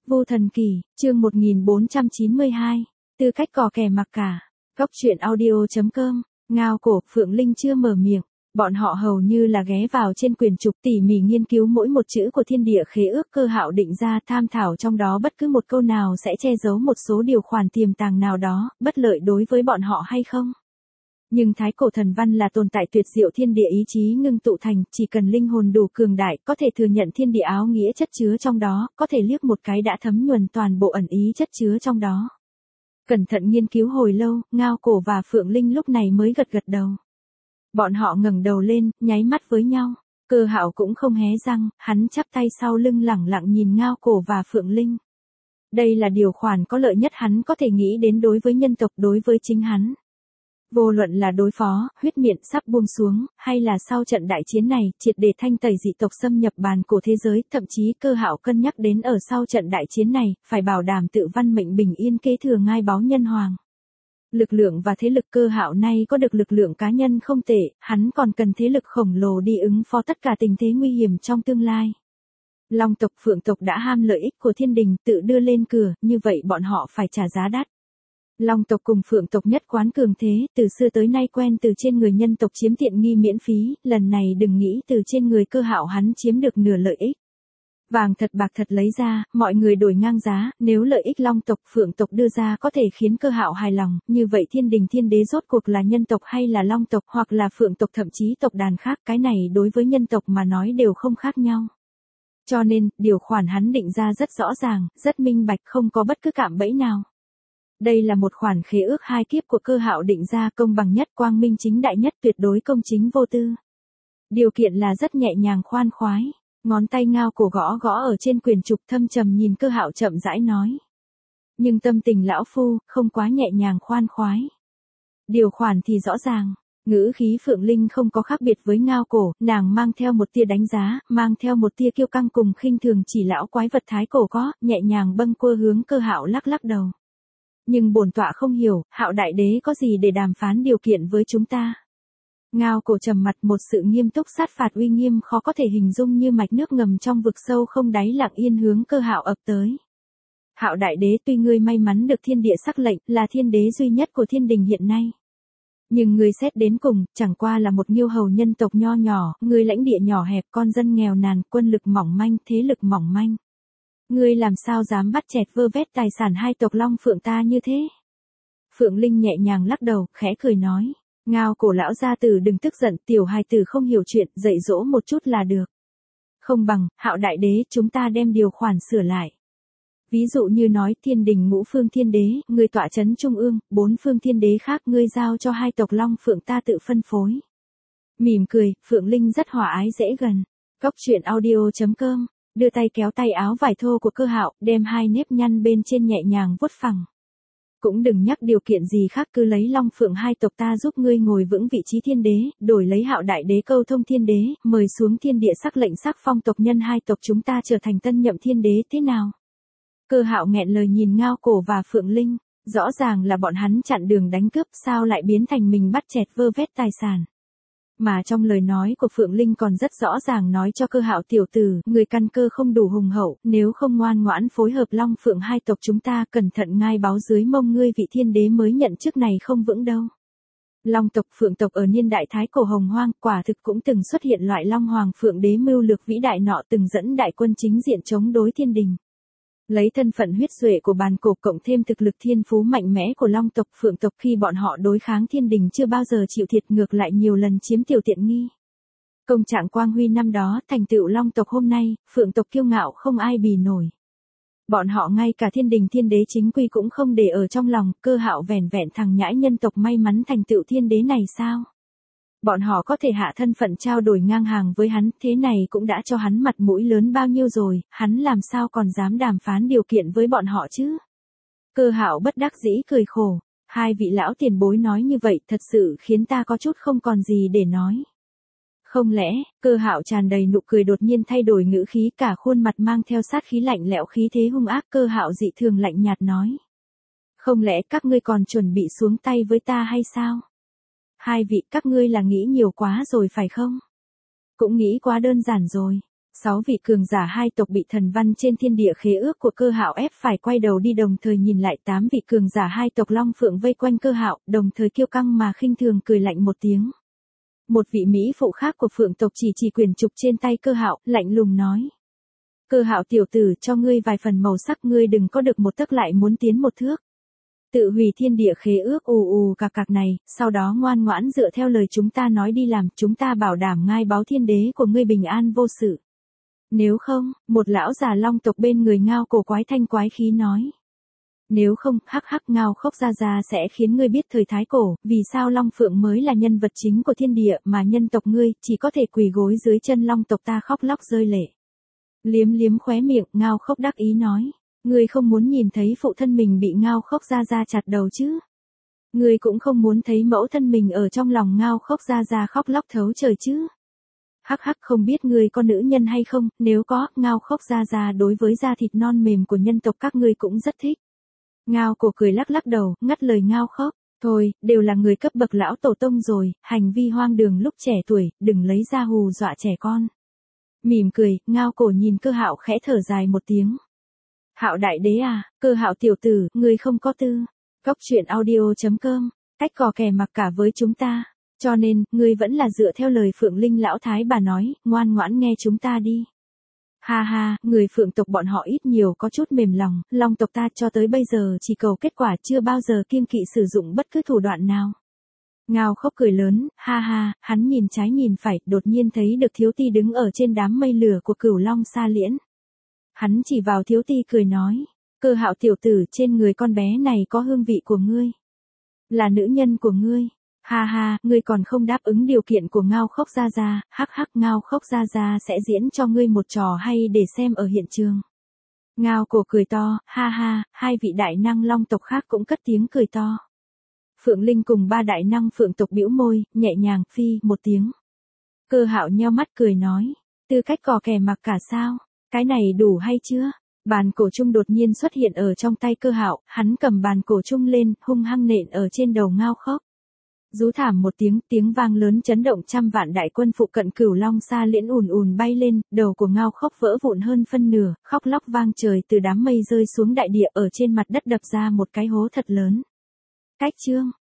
Vô Thần Kỳ, chương 1492, tư cách cò kè mặc cả. Góc truyện audio.com, Ngao Cổ, Phượng Linh chưa mở miệng, bọn họ hầu như là ghé vào trên quyền trục tỉ mỉ nghiên cứu mỗi một chữ của thiên địa khế ước Cơ Hạo định ra, tham thảo trong đó bất cứ một câu nào sẽ che giấu một số điều khoản tiềm tàng nào đó, bất lợi đối với bọn họ hay không. Nhưng thái cổ thần văn là tồn tại tuyệt diệu thiên địa ý chí ngưng tụ thành, chỉ cần linh hồn đủ cường đại, có thể thừa nhận thiên địa áo nghĩa chất chứa trong đó, có thể liếc một cái đã thấm nhuần toàn bộ ẩn ý chất chứa trong đó. Cẩn thận nghiên cứu hồi lâu, Ngao Cổ và Phượng Linh lúc này mới gật gật đầu. Bọn họ ngẩng đầu lên, nháy mắt với nhau. Cơ Hạo cũng không hé răng, hắn chắp tay sau lưng lẳng lặng nhìn Ngao Cổ và Phượng Linh. Đây là điều khoản có lợi nhất hắn có thể nghĩ đến đối với nhân tộc, đối với chính hắn. Vô luận là đối phó, huyết miện sắp buông xuống, hay là sau trận đại chiến này, triệt để thanh tẩy dị tộc xâm nhập bàn cổ thế giới, thậm chí Cơ Hạo cân nhắc đến ở sau trận đại chiến này, phải bảo đảm tự văn mệnh bình yên kế thừa ngai báu nhân hoàng. Lực lượng và thế lực Cơ Hạo nay có được lực lượng cá nhân không tệ, hắn còn cần thế lực khổng lồ đi ứng phó tất cả tình thế nguy hiểm trong tương lai. Long tộc Phượng tộc đã ham lợi ích của thiên đình tự đưa lên cửa, như vậy bọn họ phải trả giá đắt. Long tộc cùng Phượng tộc nhất quán cường thế, từ xưa tới nay quen từ trên người nhân tộc chiếm tiện nghi miễn phí, lần này đừng nghĩ từ trên người Cơ Hạo hắn chiếm được nửa lợi ích. Vàng thật bạc thật lấy ra, mọi người đổi ngang giá, nếu lợi ích Long tộc Phượng tộc đưa ra có thể khiến Cơ Hạo hài lòng, như vậy thiên đình thiên đế rốt cuộc là nhân tộc hay là Long tộc hoặc là Phượng tộc thậm chí tộc đàn khác, cái này đối với nhân tộc mà nói đều không khác nhau. Cho nên, điều khoản hắn định ra rất rõ ràng, rất minh bạch, không có bất cứ cạm bẫy nào. Đây là một khoản khế ước hai kiếp của Cơ Hạo định ra, công bằng nhất, quang minh chính đại nhất, tuyệt đối công chính vô tư. Điều kiện là rất nhẹ nhàng khoan khoái. Ngón tay Ngao Cổ gõ gõ ở trên quyền trục, thâm trầm nhìn Cơ Hạo chậm rãi nói. Nhưng tâm tình lão phu, không quá nhẹ nhàng khoan khoái. Điều khoản thì rõ ràng. Ngữ khí Phượng Linh không có khác biệt với Ngao Cổ, nàng mang theo một tia đánh giá, mang theo một tia kiêu căng cùng khinh thường chỉ lão quái vật thái cổ có, nhẹ nhàng bâng quơ hướng Cơ Hạo lắc lắc đầu. Nhưng bổn tọa không hiểu, Hạo đại đế có gì để đàm phán điều kiện với chúng ta? Ngao Cổ trầm mặt, một sự nghiêm túc sát phạt uy nghiêm khó có thể hình dung như mạch nước ngầm trong vực sâu không đáy lặng yên hướng Cơ Hạo ập tới. Hạo đại đế, tuy ngươi may mắn được thiên địa sắc lệnh, là thiên đế duy nhất của thiên đình hiện nay. Nhưng ngươi xét đến cùng, chẳng qua là một nghiêu hầu nhân tộc nho nhỏ, ngươi lãnh địa nhỏ hẹp, con dân nghèo nàn, quân lực mỏng manh, thế lực mỏng manh. Ngươi làm sao dám bắt chẹt vơ vét tài sản hai tộc Long Phượng ta như thế? Phượng Linh nhẹ nhàng lắc đầu, khẽ cười nói. Ngao Cổ lão gia tử đừng tức giận, tiểu hài tử không hiểu chuyện, dạy dỗ một chút là được. Không bằng, Hạo đại đế, chúng ta đem điều khoản sửa lại. Ví dụ như nói thiên đình ngũ phương thiên đế, ngươi tọa chấn trung ương, bốn phương thiên đế khác ngươi giao cho hai tộc Long Phượng ta tự phân phối. Mỉm cười, Phượng Linh rất hòa ái dễ gần. Góc truyện audio.com, đưa tay kéo tay áo vải thô của Cơ Hạo, đem hai nếp nhăn bên trên nhẹ nhàng vuốt phẳng. Cũng đừng nhắc điều kiện gì khác, cứ lấy Long Phượng hai tộc ta giúp ngươi ngồi vững vị trí thiên đế, đổi lấy Hạo đại đế câu thông thiên đế, mời xuống thiên địa sắc lệnh sắc phong tộc nhân hai tộc chúng ta trở thành tân nhậm thiên đế, thế nào? Cơ Hạo nghẹn lời nhìn Ngao Cổ và Phượng Linh, rõ ràng là bọn hắn chặn đường đánh cướp, sao lại biến thành mình bắt chẹt vơ vét tài sản. Mà trong lời nói của Phượng Linh còn rất rõ ràng nói cho Cơ Hạo tiểu tử, người căn cơ không đủ hùng hậu, nếu không ngoan ngoãn phối hợp Long Phượng hai tộc chúng ta, cẩn thận ngai báu dưới mông ngươi vị thiên đế mới nhận chức này không vững đâu. Long tộc Phượng tộc ở niên đại thái cổ hồng hoang, quả thực cũng từng xuất hiện loại Long Hoàng Phượng đế mưu lược vĩ đại nọ, từng dẫn đại quân chính diện chống đối thiên đình. Lấy thân phận huyết duệ của bàn cổ cộng thêm thực lực thiên phú mạnh mẽ của Long tộc Phượng tộc, khi bọn họ đối kháng thiên đình chưa bao giờ chịu thiệt, ngược lại nhiều lần chiếm tiểu tiện nghi. Công trạng quang huy năm đó, thành tựu Long tộc hôm nay, Phượng tộc kiêu ngạo không ai bì nổi. Bọn họ ngay cả thiên đình thiên đế chính quy cũng không để ở trong lòng, Cơ Hạo vẻn vẹn thằng nhãi nhân tộc may mắn thành tựu thiên đế này sao? Bọn họ có thể hạ thân phận trao đổi ngang hàng với hắn, thế này cũng đã cho hắn mặt mũi lớn bao nhiêu rồi, hắn làm sao còn dám đàm phán điều kiện với bọn họ chứ? Cơ Hạo bất đắc dĩ cười khổ, hai vị lão tiền bối nói như vậy thật sự khiến ta có chút không còn gì để nói. Không lẽ, Cơ Hạo tràn đầy nụ cười đột nhiên thay đổi ngữ khí, cả khuôn mặt mang theo sát khí lạnh lẽo, khí thế hung ác. Cơ Hạo dị thường lạnh nhạt nói. Không lẽ các ngươi còn chuẩn bị xuống tay với ta hay sao? Hai vị, các ngươi là nghĩ nhiều quá rồi phải không? Cũng nghĩ quá đơn giản rồi. 6 vị cường giả hai tộc bị thần văn trên thiên địa khế ước của Cơ Hạo ép phải quay đầu đi, đồng thời nhìn lại 8 vị cường giả hai tộc Long Phượng vây quanh Cơ Hạo, đồng thời kiêu căng mà khinh thường cười lạnh một tiếng. Một vị mỹ phụ khác của Phượng tộc chỉ quyển trục trên tay Cơ Hạo, lạnh lùng nói: Cơ Hạo tiểu tử, cho ngươi vài phần màu sắc, ngươi đừng có được một tấc lại muốn tiến một thước. Tự hủy thiên địa khế ước cạc cạc này, sau đó ngoan ngoãn dựa theo lời chúng ta nói đi làm, chúng ta bảo đảm ngai báu thiên đế của ngươi bình an vô sự. Nếu không, một lão già Long tộc bên người Ngao Cổ quái thanh quái khí nói. Nếu không, hắc hắc, Ngao Khốc ra sẽ khiến ngươi biết thời thái cổ, vì sao Long Phượng mới là nhân vật chính của thiên địa mà nhân tộc ngươi chỉ có thể quỳ gối dưới chân Long tộc ta khóc lóc rơi lệ. Liếm liếm khóe miệng, Ngao Khốc đắc ý nói. Ngươi không muốn nhìn thấy phụ thân mình bị Ngao Khốc ra chặt đầu chứ? Ngươi cũng không muốn thấy mẫu thân mình ở trong lòng Ngao Khốc ra khóc lóc thấu trời chứ? Hắc hắc, không biết ngươi có nữ nhân hay không, nếu có, Ngao Khốc ra đối với da thịt non mềm của nhân tộc các ngươi cũng rất thích. Ngao Cổ cười lắc lắc đầu, ngắt lời Ngao Khốc. Thôi, đều là người cấp bậc lão tổ tông rồi, hành vi hoang đường lúc trẻ tuổi, đừng lấy ra hù dọa trẻ con. Mỉm cười, Ngao Cổ nhìn Cơ Hạo khẽ thở dài một tiếng. Hạo đại đế à, Cơ Hạo tiểu tử, ngươi không có tư. Góc truyện audio.com, cách cò kè mặc cả với chúng ta. Cho nên, ngươi vẫn là dựa theo lời Phượng Linh lão thái bà nói, ngoan ngoãn nghe chúng ta đi. Ha ha, người Phượng tộc bọn họ ít nhiều có chút mềm lòng, Long tộc ta cho tới bây giờ chỉ cầu kết quả, chưa bao giờ kiêng kỵ sử dụng bất cứ thủ đoạn nào. Ngao Khốc cười lớn, ha ha, hắn nhìn trái nhìn phải, đột nhiên thấy được Thiếu Ti đứng ở trên đám mây lửa của Cửu Long Sa Liễn. Hắn chỉ vào Thiếu Ti cười nói, Cơ Hạo tiểu tử, trên người con bé này có hương vị của ngươi. Là nữ nhân của ngươi. Ha ha, ngươi còn không đáp ứng điều kiện của Ngao Khốc ra, hắc hắc, Ngao Khốc ra sẽ diễn cho ngươi một trò hay để xem ở hiện trường. Ngao Cổ cười to, ha ha, hai vị đại năng Long tộc khác cũng cất tiếng cười to. Phượng Linh cùng ba đại năng Phượng tộc bĩu môi, nhẹ nhàng phi một tiếng. Cơ Hạo nheo mắt cười nói, tư cách cò kè mặc cả sao, cái này đủ hay chưa? Bàn cổ chung đột nhiên xuất hiện ở trong tay Cơ Hạo, hắn cầm bàn cổ chung lên, hung hăng nện ở trên đầu Ngao Khốc. Rú thảm một tiếng vang lớn chấn động trăm vạn đại quân phụ cận Cửu Long Sa Liễn ùn bay lên, đầu của Ngao Khốc vỡ vụn hơn phân nửa, khóc lóc vang trời, từ đám mây rơi xuống đại địa, ở trên mặt đất đập ra một cái hố thật lớn. Cách chương